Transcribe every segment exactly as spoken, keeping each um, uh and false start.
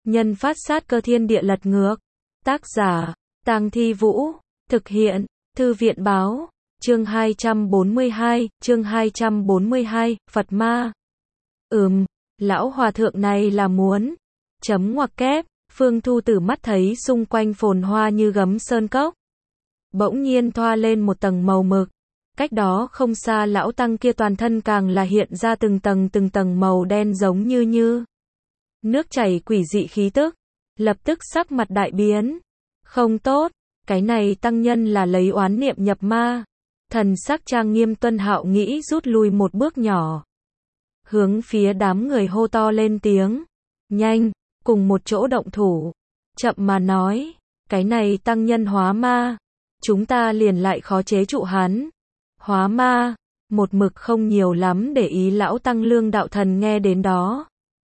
nhân phát sát cơ thiên địa lật ngược. Tác giả, Tang Thi Vũ, thực hiện, Thư viện báo, chương hai trăm bốn mươi hai, chương hai trăm bốn mươi hai, Phật ma. Ừm, lão hòa thượng này là muốn, chấm ngoặc kép, Phương Thu Tử mắt thấy xung quanh phồn hoa như gấm sơn cốc. Bỗng nhiên thoa lên một tầng màu mực, cách đó không xa lão tăng kia toàn thân càng là hiện ra từng tầng từng tầng màu đen giống như như nước chảy quỷ dị khí tức, lập tức sắc mặt đại biến. Không tốt, cái này tăng nhân là lấy oán niệm nhập ma. Thần sắc trang nghiêm Tuân Hạo nghĩ rút lui một bước nhỏ, hướng phía đám người hô to lên tiếng, nhanh, cùng một chỗ động thủ. Chậm mà nói, cái này tăng nhân hóa ma, chúng ta liền lại khó chế trụ hắn. Hóa ma, một mực không nhiều lắm để ý lão tăng Lương Đạo Thần nghe đến đó,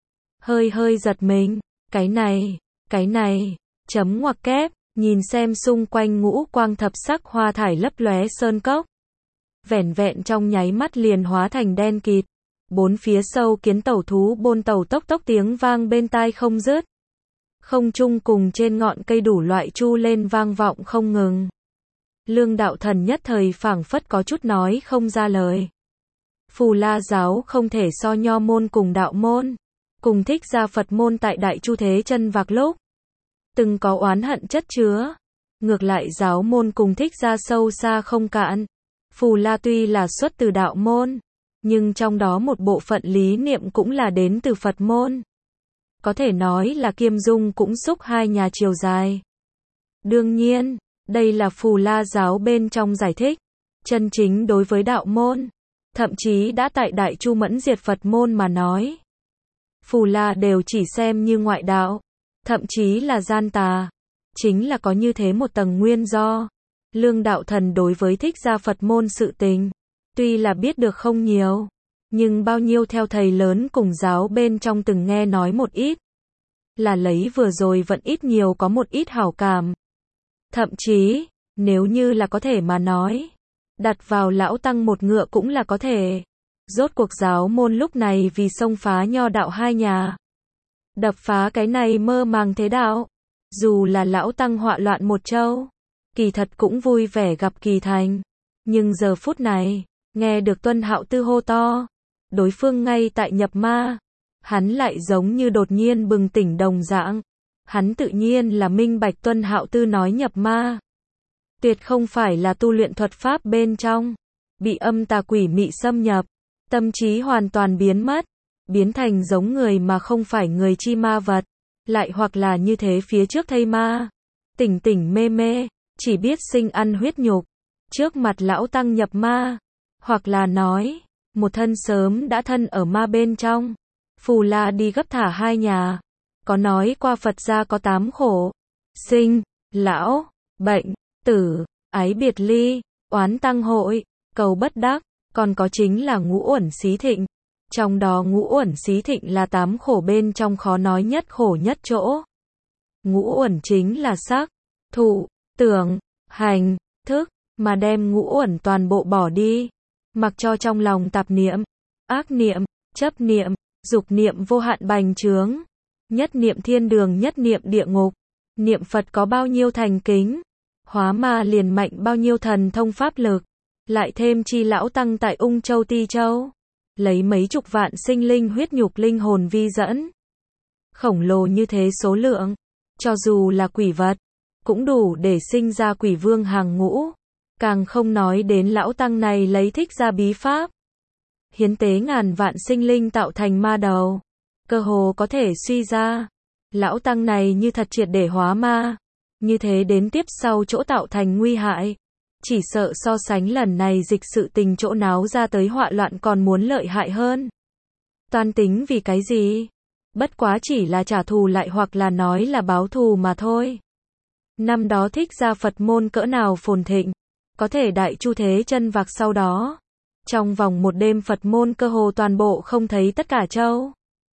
hơi hơi giật mình, cái này, cái này, chấm ngoặc kép, nhìn xem xung quanh ngũ quang thập sắc hoa thải lấp lóe sơn cốc. Vẻn vẹn trong nháy mắt liền hóa thành đen kịt, bốn phía sâu kiến tẩu thú bôn tẩu tốc tốc tiếng vang bên tai không dứt. Không trung cùng trên ngọn cây đủ loại chu lên vang vọng không ngừng. Lương Đạo Thần nhất thời phảng phất có chút nói không ra lời. Phù La giáo không thể so nho môn cùng đạo môn, cùng Thích Gia Phật môn tại Đại Chu Thế Chân Vạc lúc từng có oán hận chất chứa. Ngược lại giáo môn cùng Thích Gia sâu xa không cạn. Phù La tuy là xuất từ đạo môn, nhưng trong đó một bộ phận lý niệm cũng là đến từ Phật môn. Có thể nói là kiêm dung cũng xúc hai nhà chiều dài. Đương nhiên, đây là Phù La giáo bên trong giải thích. Chân chính đối với đạo môn, thậm chí đã tại Đại Chu mẫn diệt Phật môn mà nói, Phù La đều chỉ xem như ngoại đạo, thậm chí là gian tà. Chính là có như thế một tầng nguyên do. Lương Đạo Thần đối với Thích Gia Phật môn sự tình, tuy là biết được không nhiều, nhưng bao nhiêu theo thầy lớn cùng giáo bên trong từng nghe nói một ít, là lấy vừa rồi vẫn ít nhiều có một ít hảo cảm. Thậm chí, nếu như là có thể mà nói, đặt vào lão tăng một ngựa cũng là có thể. Rốt cuộc giáo môn lúc này vì xông phá nho đạo hai nhà, đập phá cái này mơ màng thế đạo, dù là lão tăng họa loạn một châu, kỳ thật cũng vui vẻ gặp kỳ thành. Nhưng giờ phút này, nghe được Tuân Hạo Tư hô to, đối phương ngay tại nhập ma, hắn lại giống như đột nhiên bừng tỉnh đồng dạng. Hắn tự nhiên là minh bạch Tuân Hạo Tư nói nhập ma, tuyệt không phải là tu luyện thuật pháp bên trong, bị âm tà quỷ mị xâm nhập, tâm trí hoàn toàn biến mất, biến thành giống người mà không phải người chi ma vật, lại hoặc là như thế phía trước thây ma, tỉnh tỉnh mê mê, chỉ biết sinh ăn huyết nhục, trước mặt lão tăng nhập ma, hoặc là nói, một thân sớm đã thân ở ma bên trong. Phù La đi gấp thả hai nhà, có nói qua Phật gia có tám khổ, sinh, lão, bệnh, tử, ái biệt ly, oán tăng hội, cầu bất đắc, còn có chính là ngũ uẩn xí thịnh. Trong đó ngũ uẩn xí thịnh là tám khổ bên trong khó nói nhất khổ nhất chỗ. Ngũ uẩn chính là sắc, thụ, tưởng, hành, thức, mà đem ngũ uẩn toàn bộ bỏ đi, mặc cho trong lòng tạp niệm, ác niệm, chấp niệm, dục niệm vô hạn bành trướng. Nhất niệm thiên đường, nhất niệm địa ngục. Niệm Phật có bao nhiêu thành kính, hóa ma liền mạnh bao nhiêu thần thông pháp lực. Lại thêm chi lão tăng tại Ung Châu Ti Châu, lấy mấy chục vạn sinh linh huyết nhục linh hồn vi dẫn, khổng lồ như thế số lượng, cho dù là quỷ vật, cũng đủ để sinh ra quỷ vương hàng ngũ. Càng không nói đến lão tăng này lấy Thích Gia bí pháp, hiến tế ngàn vạn sinh linh tạo thành ma đầu, cơ hồ có thể suy ra, lão tăng này như thật triệt để hóa ma, như thế đến tiếp sau chỗ tạo thành nguy hại, chỉ sợ so sánh lần này dịch sự tình chỗ náo ra tới họa loạn còn muốn lợi hại hơn. Toan tính vì cái gì? Bất quá chỉ là trả thù lại hoặc là nói là báo thù mà thôi. Năm đó Thích Gia Phật môn cỡ nào phồn thịnh, có thể Đại Chu Thế Chân Vạc sau đó, trong vòng một đêm Phật môn cơ hồ toàn bộ không thấy tất cả châu.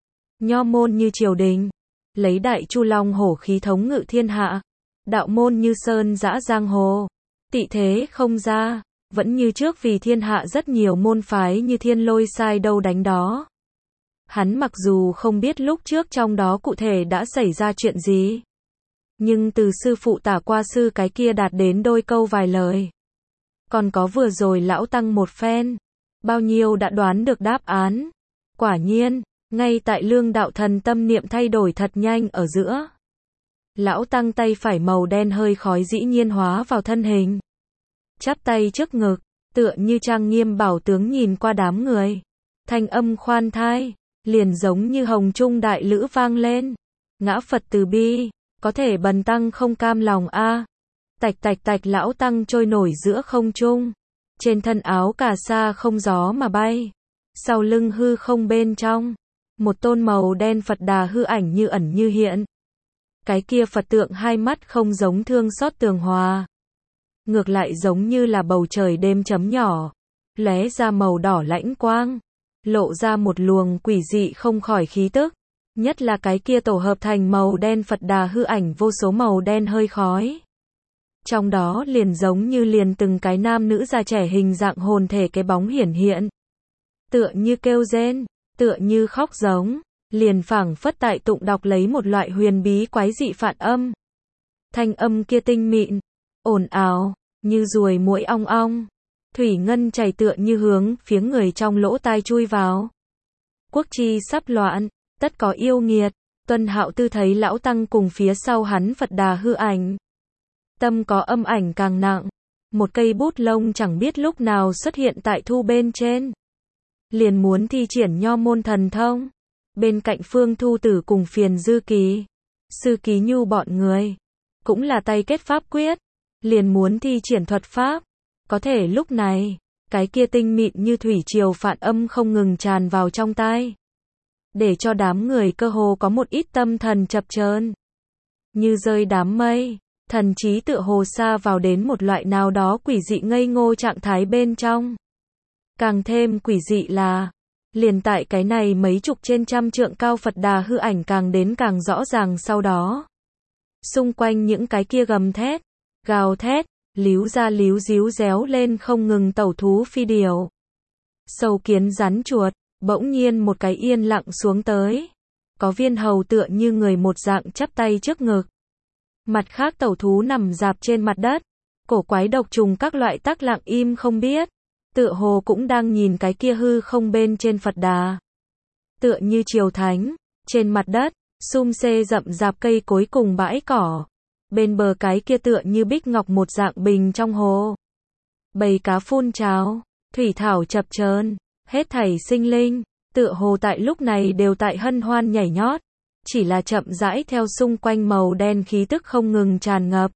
Nho môn như triều đình, lấy Đại Chu Long hổ khí thống ngự thiên hạ, đạo môn như sơn dã giang hồ, tị thế không ra, vẫn như trước vì thiên hạ rất nhiều môn phái như thiên lôi sai đâu đánh đó. Hắn mặc dù không biết lúc trước trong đó cụ thể đã xảy ra chuyện gì, nhưng từ sư phụ tả qua sư cái kia đạt đến đôi câu vài lời. Còn có vừa rồi lão tăng một phen, bao nhiêu đã đoán được đáp án. Quả nhiên, ngay tại Lương Đạo Thần tâm niệm thay đổi thật nhanh ở giữa, lão tăng tay phải màu đen hơi khói dĩ nhiên hóa vào thân hình. Chắp tay trước ngực, tựa như trang nghiêm bảo tướng nhìn qua đám người. Thanh âm khoan thai, liền giống như hồng trung đại lữ vang lên. Ngã Phật từ bi, có thể bần tăng không cam lòng a. À. Tạch tạch tạch lão tăng trôi nổi giữa không trung. Trên thân áo cà sa không gió mà bay. Sau lưng hư không bên trong, một tôn màu đen Phật Đà hư ảnh như ẩn như hiện. Cái kia Phật tượng hai mắt không giống thương xót tường hòa, ngược lại giống như là bầu trời đêm chấm nhỏ, lóe ra màu đỏ lãnh quang, lộ ra một luồng quỷ dị không khỏi khí tức. Nhất là cái kia tổ hợp thành màu đen Phật Đà hư ảnh vô số màu đen hơi khói. Trong đó liền giống như liền từng cái nam nữ già trẻ hình dạng hồn thể cái bóng hiển hiện. Tựa như kêu rên, tựa như khóc giống, liền phảng phất tại tụng đọc lấy một loại huyền bí quái dị phản âm. Thanh âm kia tinh mịn, ồn ào, như ruồi muỗi ong ong. Thủy ngân chảy tựa như hướng phía người trong lỗ tai chui vào. Quốc chi sắp loạn, tất có yêu nghiệt. Tuân Hạo Tư thấy lão tăng cùng phía sau hắn Phật Đà hư ảnh. Tâm có âm ảnh càng nặng. Một cây bút lông chẳng biết lúc nào xuất hiện tại thu bên trên. Liền muốn thi triển nho môn thần thông. Bên cạnh Phương Thu Tử cùng Phiền Dư Kỳ, Sư Ký Nhu bọn người, cũng là tay kết pháp quyết, liền muốn thi triển thuật pháp. Có thể lúc này, cái kia tinh mịn như thủy triều phản âm không ngừng tràn vào trong tai, để cho đám người cơ hồ có một ít tâm thần chập chờn, như rơi đám mây, thần trí tựa hồ xa vào đến một loại nào đó quỷ dị ngây ngô trạng thái bên trong. Càng thêm quỷ dị là, liền tại cái này mấy chục trên trăm trượng cao Phật Đà hư ảnh càng đến càng rõ ràng sau đó. Xung quanh những cái kia gầm thét, gào thét, líu ra líu díu réo lên không ngừng tẩu thú phi điều. Sâu kiến rắn chuột, bỗng nhiên một cái yên lặng xuống tới. Có viên hầu tựa như người một dạng chắp tay trước ngực. Mặt khác tẩu thú nằm rạp trên mặt đất. Cổ quái độc trùng các loại tắc lặng im không biết. Tựa hồ cũng đang nhìn cái kia hư không bên trên Phật Đà. Tựa như triều thánh, trên mặt đất, sum xê rậm rạp cây cối cùng bãi cỏ. Bên bờ cái kia tựa như bích ngọc một dạng bình trong hồ. Bầy cá phun trào, thủy thảo chập chờn, hết thảy sinh linh, tựa hồ tại lúc này đều tại hân hoan nhảy nhót. Chỉ là chậm rãi theo xung quanh màu đen khí tức không ngừng tràn ngập.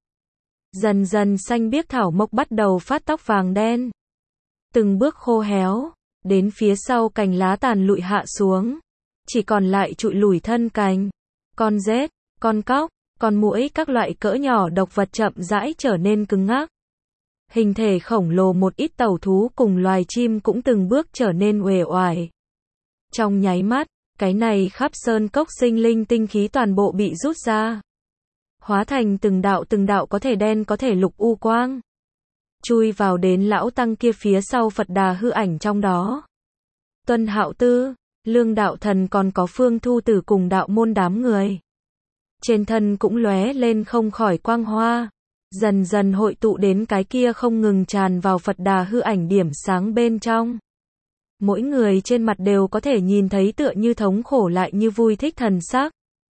Dần dần xanh biếc thảo mộc bắt đầu phát tóc vàng đen. Từng bước khô héo, đến phía sau cành lá tàn lụi hạ xuống. Chỉ còn lại trụi lủi thân cành. Con rết, con cóc, con muỗi các loại cỡ nhỏ độc vật chậm rãi trở nên cứng ngắc. Hình thể khổng lồ một ít tẩu thú cùng loài chim cũng từng bước trở nên uể oải. Trong nháy mắt, cái này khắp sơn cốc sinh linh tinh khí toàn bộ bị rút ra. Hóa thành từng đạo từng đạo có thể đen có thể lục u quang. Chui vào đến lão tăng kia phía sau Phật Đà hư ảnh trong đó. Tuân Hạo Tư, Lương Đạo Thần còn có Phương Thu Tử cùng đạo môn đám người. Trên thân cũng lóe lên không khỏi quang hoa. Dần dần hội tụ đến cái kia không ngừng tràn vào Phật Đà hư ảnh điểm sáng bên trong. Mỗi người trên mặt đều có thể nhìn thấy tựa như thống khổ lại như vui thích thần sắc.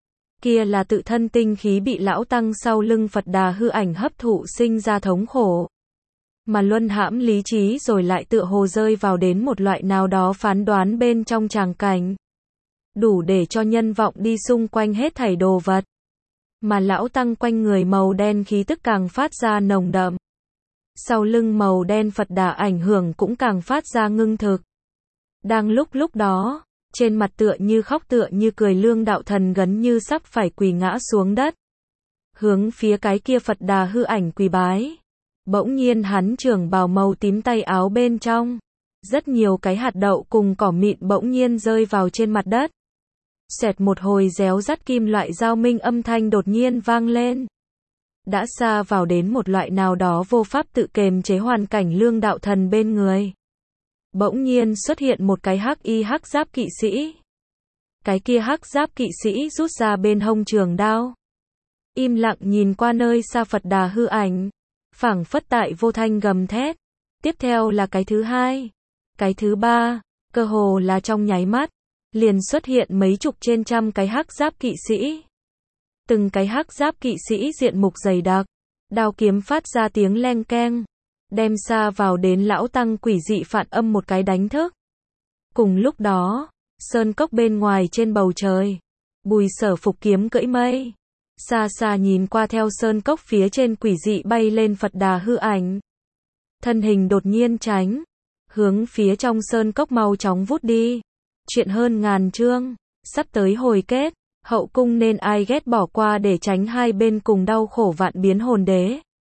Kia là tự thân tinh khí bị lão tăng sau lưng Phật Đà hư ảnh hấp thụ sinh ra thống khổ. Mà luân hãm lý trí rồi lại tựa hồ rơi vào đến một loại nào đó phán đoán bên trong tràng cảnh. Đủ để cho nhân vọng đi xung quanh hết thảy đồ vật. Mà lão tăng quanh người màu đen khí tức càng phát ra nồng đậm. Sau lưng màu đen Phật Đà ảnh hưởng cũng càng phát ra ngưng thực. Đang lúc lúc đó, trên mặt tựa như khóc tựa như cười Lương Đạo Thần gần như sắp phải quỳ ngã xuống đất. Hướng phía cái kia Phật Đà hư ảnh quỳ bái. Bỗng nhiên hắn trường bào màu tím tay áo bên trong. Rất nhiều cái hạt đậu cùng cỏ mịn bỗng nhiên rơi vào trên mặt đất. Xẹt một hồi réo rắt kim loại giao minh âm thanh đột nhiên vang lên. Đã xa vào đến một loại nào đó vô pháp tự kềm chế hoàn cảnh Lương Đạo Thần bên người. Bỗng nhiên xuất hiện một cái hắc y hắc giáp kỵ sĩ. cái kia hắc giáp kỵ sĩ rút ra bên hông trường đao. Im lặng nhìn qua nơi xa Phật Đà hư ảnh, phảng phất tại vô thanh gầm thét. Tiếp theo là cái thứ hai, cái thứ ba, cơ hồ là trong nháy mắt, liền xuất hiện mấy chục trên trăm cái hắc giáp kỵ sĩ. Từng cái hắc giáp kỵ sĩ diện mục dày đặc, đao kiếm phát ra tiếng leng keng, đem xa vào đến lão tăng quỷ dị phản âm một cái đánh thức. Cùng lúc đó, sơn cốc bên ngoài trên bầu trời, Bùi Sở phục kiếm cưỡi mây, xa xa nhìn qua theo sơn cốc phía trên quỷ dị bay lên Phật Đà hư ảnh. Thân hình đột nhiên tránh, hướng phía trong sơn cốc mau chóng vút đi. Chuyện hơn ngàn chương, sắp tới hồi kết, hậu cung nên ai ghét bỏ qua để tránh hai bên cùng đau khổ vạn biến hồn đế.